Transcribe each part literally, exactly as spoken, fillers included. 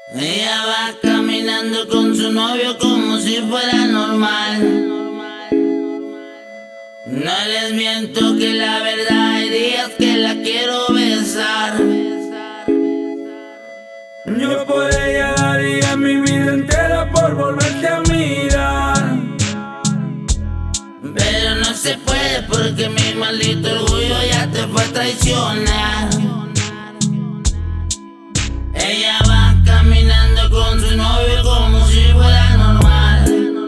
Ella va caminando con su novio como si fuera normal. No les miento que la verdad hay días que la quiero besar. Yo por ella daría mi vida entera por volverte a mirar, pero no se puede porque mi maldito orgullo ya te fue a traicionar. Ella va caminando con su novio como si fuera normal.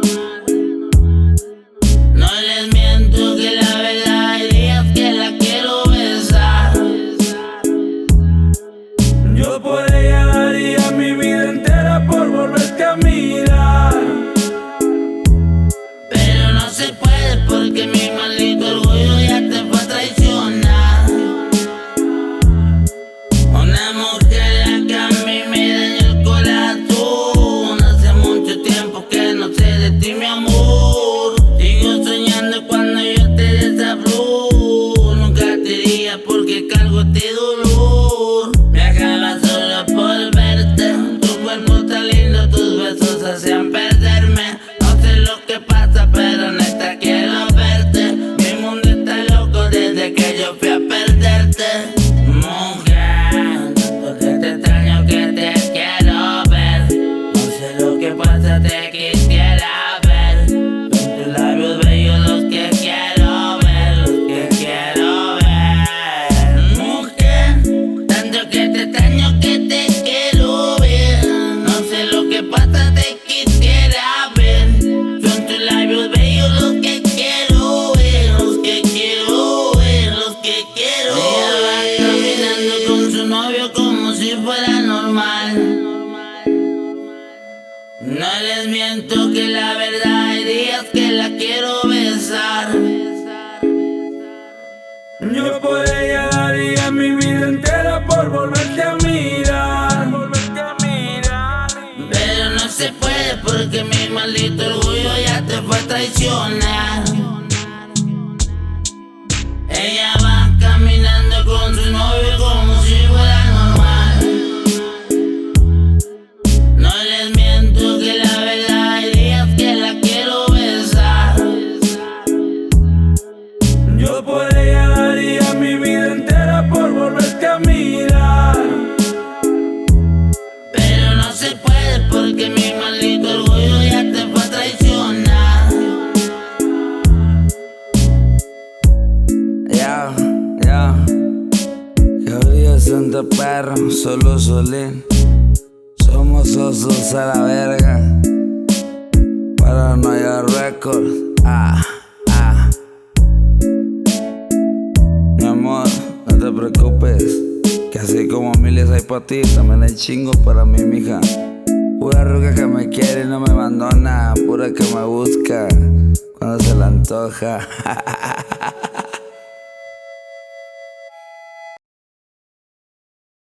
No les miento que la verdad hay días que la quiero besar. yo por ella daría mi vida entera por volverte a mirar, pero no se puede porque mi maldito orgullo ya te fue a traicionar. Una mujer la que a mí me dañó el corazón. Hace mucho tiempo que no sé de ti, mi amor. Sigo soñando cuando yo te desabro. Nunca te diría porque cargo este dolor. Viajaba solo por verte. Tu cuerpo está lindo, tus besos hacían perderme. No sé lo que pasa, pero neta quiero verte. Mi mundo está loco desde que yo fui a perderte. Mujer, tanto que te extraño que te quiero ver. No sé lo que pasa, te quisiera ver. Son tus labios bellos los que quiero ver, los que quiero ver. Mujer, tanto que te extraño que te quiero ver. No sé lo que pasa, te quisiera ver. Son tus labios bellos los que quiero ver, los que quiero ver, los que quiero ver. Ella va caminando con su novio como si fuera normal. No les miento que la verdad hay días que la quiero besar. yo por ella daría mi vida entera por volverte a mirar, volverte a mirar. Pero no se puede porque mi maldito orgullo ya te fue a traicionar. Ella va caminando con su novio como si fuera normal. No les miento que la verdad hay días que la quiero besar. Yo por ella daría mi vida entera por volverte a mirar, pero no se puede porque mi maldito orgullo ya te fue a traicionar. Ya, ya, Gabriel Santa Perro, solo Solín. Somos osos a la verga. Paranoia Records. Ah, ah. Mi amor, no te preocupes, que así como miles hay para ti, también hay chingos para mí, mija. Pura ruca que me quiere y no me abandona, pura que me busca cuando se la antoja.